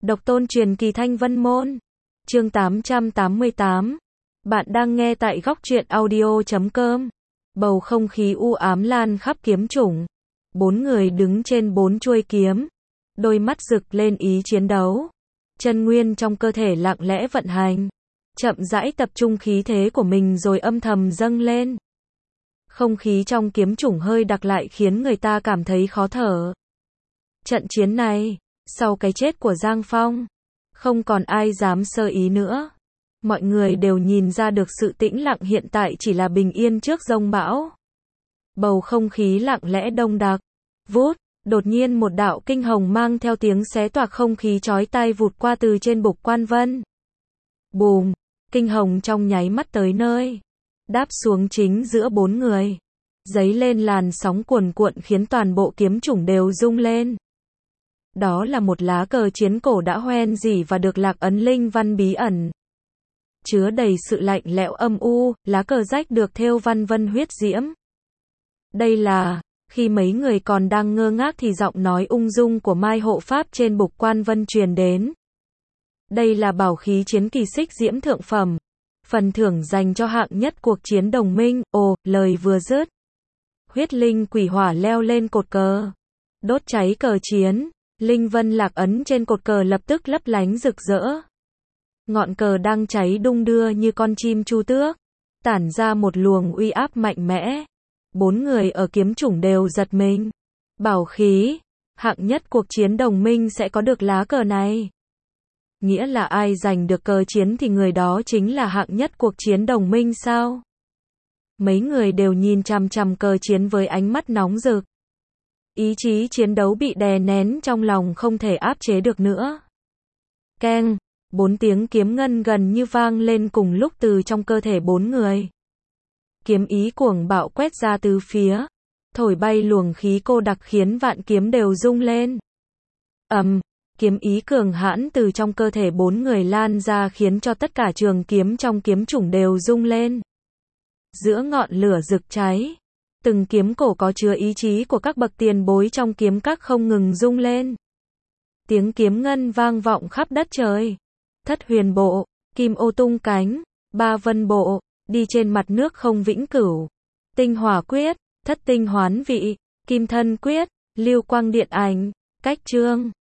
Độc tôn truyền kỳ Thanh Vân Môn. Chương 888. Bạn đang nghe tại góc truyện audio.com. Bầu không khí u ám lan khắp kiếm chủng. 4 người đứng trên 4 chuôi kiếm. Đôi mắt rực lên ý chiến đấu. Chân nguyên trong cơ thể lặng lẽ vận hành. Chậm rãi tập trung khí thế của mình rồi âm thầm dâng lên. Không khí trong kiếm chủng hơi đặc lại khiến người ta cảm thấy khó thở. Trận chiến này, sau cái chết của Giang Phong, không còn ai dám sơ ý nữa. Mọi người đều nhìn ra được sự tĩnh lặng hiện tại chỉ là bình yên trước giông bão. Bầu không khí lặng lẽ đông đặc. Vút, đột nhiên một đạo kinh hồng mang theo tiếng xé toạc không khí chói tai vụt qua từ trên bục quan vân. Bùm, kinh hồng trong nháy mắt tới nơi. Đáp xuống chính giữa 4 người. Giấy lên làn sóng cuồn cuộn khiến toàn bộ kiếm chủng đều rung lên. Đó là một lá cờ chiến cổ đã hoen rỉ và được lạc ấn linh văn bí ẩn. Chứa đầy sự lạnh lẽo âm u, lá cờ rách được thêu văn vân huyết diễm. Đây là, khi mấy người còn đang ngơ ngác thì giọng nói ung dung của Mai hộ pháp trên bục quan vân truyền đến. Đây là bảo khí chiến kỳ xích diễm thượng phẩm. Phần thưởng dành cho hạng nhất cuộc chiến đồng minh. Ồ, lời vừa dứt. Huyết linh quỷ hỏa leo lên cột cờ. Đốt cháy cờ chiến. Linh vân lạc ấn trên cột cờ lập tức lấp lánh rực rỡ. Ngọn cờ đang cháy đung đưa như con chim chu tước. Tản ra một luồng uy áp mạnh mẽ. 4 người ở kiếm chủng đều giật mình. Bảo khí. Hạng nhất cuộc chiến đồng minh sẽ có được lá cờ này. Nghĩa là ai giành được cờ chiến thì người đó chính là hạng nhất cuộc chiến đồng minh sao? Mấy người đều nhìn chằm chằm cờ chiến với ánh mắt nóng rực. Ý chí chiến đấu bị đè nén trong lòng không thể áp chế được nữa. Keng, 4 tiếng kiếm ngân gần như vang lên cùng lúc từ trong cơ thể 4 người. Kiếm ý cuồng bạo quét ra từ phía, thổi bay luồng khí cô đặc khiến vạn kiếm đều rung lên. Kiếm ý cường hãn từ trong cơ thể 4 người lan ra khiến cho tất cả trường kiếm trong kiếm chủng đều rung lên. Giữa ngọn lửa rực cháy, từng kiếm cổ có chứa ý chí của các bậc tiền bối trong kiếm các không ngừng rung lên. Tiếng kiếm ngân vang vọng khắp đất trời. Thất huyền bộ, kim ô tung cánh, ba vân bộ, đi trên mặt nước không vĩnh cửu. Tinh hỏa quyết, thất tinh hoán vị, kim thân quyết, lưu quang điện ảnh, cách chương.